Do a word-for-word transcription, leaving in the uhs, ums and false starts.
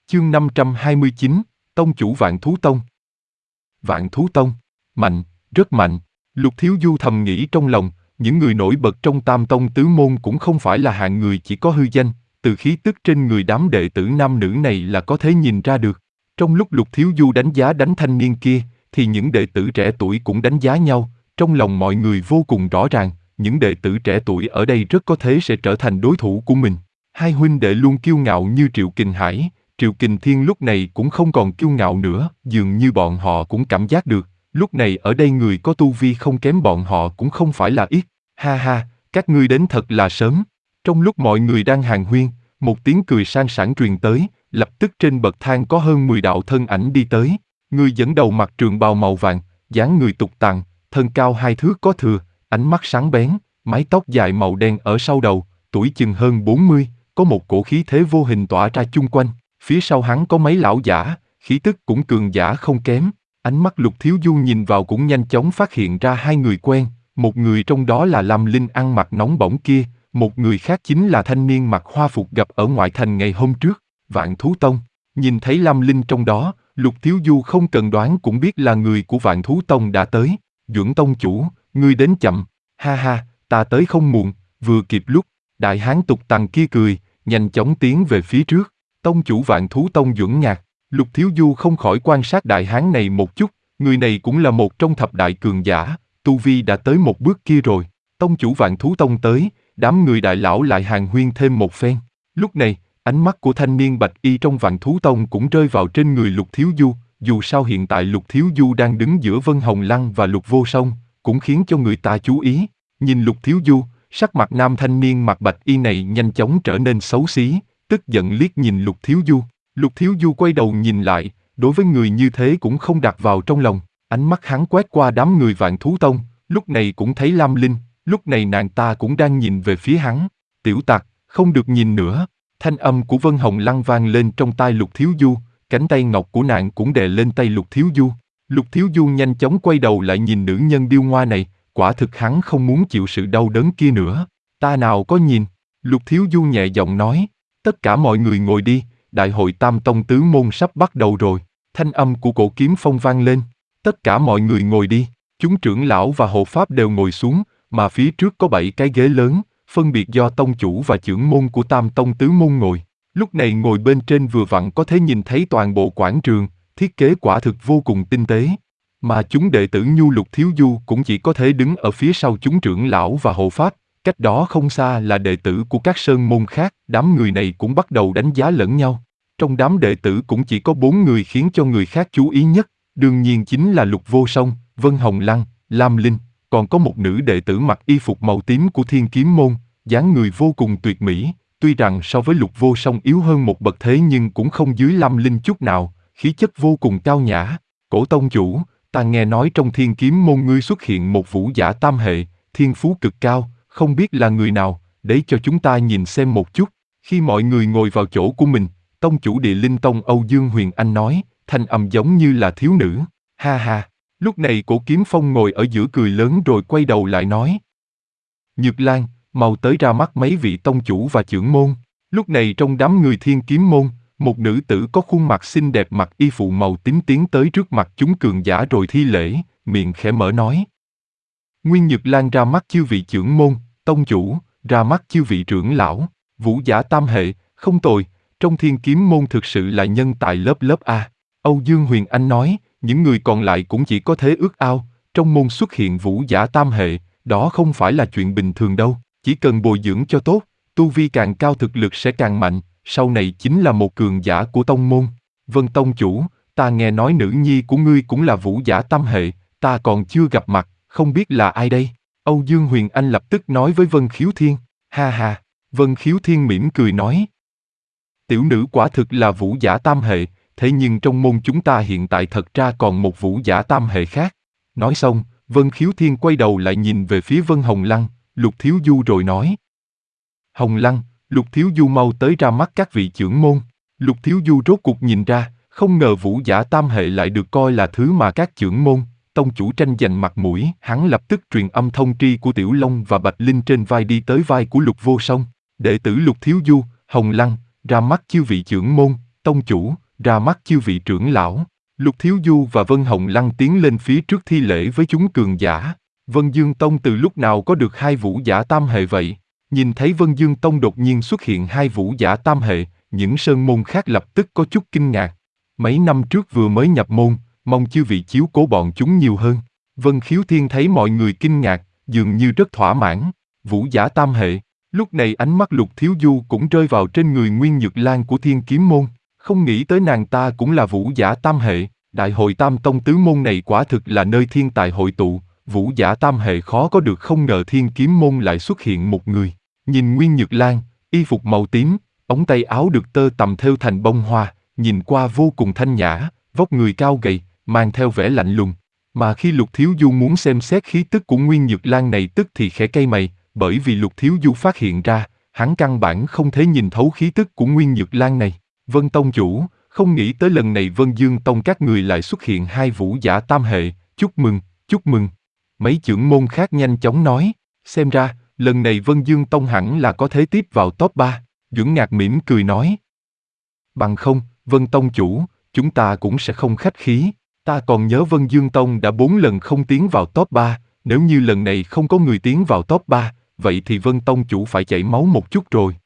Chương năm trăm hai mươi chín, Tông chủ Vạn Thú Tông. Vạn Thú Tông, mạnh, rất mạnh. Lục Thiếu Du thầm nghĩ trong lòng, những người nổi bật trong Tam Tông tứ môn cũng không phải là hạng người chỉ có hư danh, từ khí tức trên người đám đệ tử nam nữ này là có thể nhìn ra được. Trong lúc Lục Thiếu Du đánh giá đánh thanh niên kia, thì những đệ tử trẻ tuổi cũng đánh giá nhau, trong lòng mọi người vô cùng rõ ràng, những đệ tử trẻ tuổi ở đây rất có thể sẽ trở thành đối thủ của mình. Hai huynh đệ luôn kiêu ngạo như Triệu Kình Hải, Triệu Kình Thiên lúc này cũng không còn kiêu ngạo nữa, dường như bọn họ cũng cảm giác được, lúc này ở đây người có tu vi không kém bọn họ cũng không phải là ít. Ha ha, các ngươi đến thật là sớm. Trong lúc mọi người đang hàn huyên, một tiếng cười sang sảng truyền tới, lập tức trên bậc thang có hơn mười đạo thân ảnh đi tới. Người dẫn đầu mặc trường bào màu vàng, dáng người tục tằng, thân cao hai thước có thừa, ánh mắt sáng bén, mái tóc dài màu đen ở sau đầu, tuổi chừng hơn bốn mươi, có một cổ khí thế vô hình tỏa ra chung quanh. Phía sau hắn có mấy lão giả, khí tức cũng cường giả không kém. Ánh mắt Lục Thiếu Du nhìn vào cũng nhanh chóng phát hiện ra hai người quen, một người trong đó là Lam Linh ăn mặc nóng bỏng kia, một người khác chính là thanh niên mặc hoa phục gặp ở ngoại thành ngày hôm trước, Vạn Thú Tông. Nhìn thấy Lam Linh trong đó, Lục Thiếu Du không cần đoán cũng biết là người của Vạn Thú Tông đã tới. Duẩn Tông chủ, ngươi đến chậm, ha ha, ta tới không muộn, vừa kịp lúc. Đại hán tục tằng kia cười, nhanh chóng tiến về phía trước. Tông chủ Vạn Thú Tông Duẩn Ngạc. Lục Thiếu Du không khỏi quan sát đại hán này một chút, người này cũng là một trong thập đại cường giả, tu vi đã tới một bước kia rồi. Tông chủ Vạn Thú Tông tới, đám người đại lão lại hàn huyên thêm một phen. Lúc này, ánh mắt của thanh niên bạch y trong Vạn Thú Tông cũng rơi vào trên người Lục Thiếu Du, dù sao hiện tại Lục Thiếu Du đang đứng giữa Vân Hồng Lăng và Lục Vô Song, cũng khiến cho người ta chú ý. Nhìn Lục Thiếu Du, sắc mặt nam thanh niên mặc bạch y này nhanh chóng trở nên xấu xí, tức giận liếc nhìn Lục Thiếu Du. Lục Thiếu Du quay đầu nhìn lại, đối với người như thế cũng không đặt vào trong lòng, ánh mắt hắn quét qua đám người Vạn Thú Tông, lúc này cũng thấy Lam Linh, lúc này nàng ta cũng đang nhìn về phía hắn. Tiểu tặc, không được nhìn nữa. Thanh âm của Vân Hồng Lăng vang lên trong tai Lục Thiếu Du, cánh tay ngọc của nàng cũng đè lên tay Lục Thiếu Du. Lục Thiếu Du nhanh chóng quay đầu lại nhìn nữ nhân điêu ngoa này, quả thực hắn không muốn chịu sự đau đớn kia nữa. Ta nào có nhìn. Lục Thiếu Du nhẹ giọng nói, tất cả mọi người ngồi đi, đại hội Tam Tông tứ môn sắp bắt đầu rồi. Thanh âm của Cổ Kiếm Phong vang lên, tất cả mọi người ngồi đi. Chúng trưởng lão và hộ pháp đều ngồi xuống, mà phía trước có bảy cái ghế lớn, phân biệt do tông chủ và trưởng môn của Tam Tông tứ môn ngồi. Lúc này ngồi bên trên vừa vặn có thể nhìn thấy toàn bộ quảng trường, thiết kế quả thực vô cùng tinh tế. Mà chúng đệ tử Nhu Lục Thiếu Du cũng chỉ có thể đứng ở phía sau chúng trưởng lão và hộ pháp, cách đó không xa là đệ tử của các sơn môn khác, đám người này cũng bắt đầu đánh giá lẫn nhau. Trong đám đệ tử cũng chỉ có bốn người khiến cho người khác chú ý nhất, đương nhiên chính là Lục Vô Song, Vân Hồng Lăng, Lam Linh, còn có một nữ đệ tử mặc y phục màu tím của Thiên Kiếm Môn, dáng người vô cùng tuyệt mỹ, tuy rằng so với Lục Vô Song yếu hơn một bậc thế nhưng cũng không dưới Lam Linh chút nào, khí chất vô cùng cao nhã. Cổ tông chủ, ta nghe nói trong Thiên Kiếm Môn ngươi xuất hiện một vũ giả tam hệ, thiên phú cực cao, không biết là người nào, để cho chúng ta nhìn xem một chút. Khi mọi người ngồi vào chỗ của mình, tông chủ Địa Linh Tông Âu Dương Huyền Anh nói, thanh âm giống như là thiếu nữ. Ha ha, lúc này Cổ Kiếm Phong ngồi ở giữa cười lớn rồi quay đầu lại nói, Nhược Lan, mau tới ra mắt mấy vị tông chủ và trưởng môn. Lúc này trong đám người Thiên Kiếm Môn, một nữ tử có khuôn mặt xinh đẹp mặc y phụ màu tím tiến tới trước mặt chúng cường giả rồi thi lễ, miệng khẽ mở nói, Nguyên Nhược Lan ra mắt chư vị trưởng môn, tông chủ, ra mắt chư vị trưởng lão, vũ giả tam hệ, không tồi, trong Thiên Kiếm Môn thực sự là nhân tài lớp lớp A. Âu Dương Huyền Anh nói, những người còn lại cũng chỉ có thế ước ao, trong môn xuất hiện vũ giả tam hệ, đó không phải là chuyện bình thường đâu, chỉ cần bồi dưỡng cho tốt, tu vi càng cao thực lực sẽ càng mạnh, sau này chính là một cường giả của tông môn. Vân tông chủ, ta nghe nói nữ nhi của ngươi cũng là vũ giả tam hệ, ta còn chưa gặp mặt, không biết là ai đây? Âu Dương Huyền Anh lập tức nói với Vân Khiếu Thiên, ha ha, Vân Khiếu Thiên mỉm cười nói, tiểu nữ quả thực là vũ giả tam hệ, thế nhưng trong môn chúng ta hiện tại thật ra còn một vũ giả tam hệ khác. Nói xong, Vân Khiếu Thiên quay đầu lại nhìn về phía Vân Hồng Lăng, Lục Thiếu Du rồi nói, Hồng Lăng, Lục Thiếu Du mau tới ra mắt các vị trưởng môn. Lục Thiếu Du rốt cuộc nhìn ra, không ngờ vũ giả tam hệ lại được coi là thứ mà các trưởng môn, tông chủ tranh giành mặt mũi. Hắn lập tức truyền âm thông tri của Tiểu Long và Bạch Linh trên vai đi tới vai của Lục Vô Song. Đệ tử Lục Thiếu Du, Hồng Lăng, ra mắt chư vị trưởng môn, tông chủ, ra mắt chư vị trưởng lão. Lục Thiếu Du và Vân Hồng Lăng tiến lên phía trước thi lễ với chúng cường giả. Vân Dương Tông từ lúc nào có được hai vũ giả tam hệ vậy? Nhìn thấy Vân Dương Tông đột nhiên xuất hiện hai vũ giả tam hệ, những sơn môn khác lập tức có chút kinh ngạc. Mấy năm trước vừa mới nhập môn, mong chư vị chiếu cố bọn chúng nhiều hơn. Vân Khiếu Thiên thấy mọi người kinh ngạc, dường như rất thỏa mãn. Vũ giả tam hệ. Lúc này ánh mắt Lục Thiếu Du cũng rơi vào trên người Nguyên Nhược Lan của Thiên Kiếm Môn. Không nghĩ tới nàng ta cũng là vũ giả tam hệ. Đại hội tam tông tứ môn này quả thực là nơi thiên tài hội tụ. Vũ giả tam hệ khó có được, không ngờ Thiên Kiếm Môn lại xuất hiện một người. Nhìn Nguyên Nhược Lan, y phục màu tím, ống tay áo được tơ tằm thêu thành bông hoa, nhìn qua vô cùng thanh nhã, vóc người cao gầy, mang theo vẻ lạnh lùng. Mà khi Lục Thiếu Du muốn xem xét khí tức của Nguyên Nhược Lan này tức thì khẽ cay mày, bởi vì Lục Thiếu Du phát hiện ra, hắn căn bản không thể nhìn thấu khí tức của Nguyên Nhược Lan này. Vân Tông chủ, không nghĩ tới lần này Vân Dương Tông các người lại xuất hiện hai vũ giả tam hệ, chúc mừng, chúc mừng. Mấy trưởng môn khác nhanh chóng nói, xem ra, lần này Vân Dương Tông hẳn là có thể tiếp vào top ba. Duẩn Ngạc mỉm cười nói. Bằng không, Vân Tông chủ, chúng ta cũng sẽ không khách khí. Ta còn nhớ Vân Dương Tông đã bốn lần không tiến vào top ba, nếu như lần này không có người tiến vào top ba, vậy thì Vân Tông chủ phải chảy máu một chút rồi.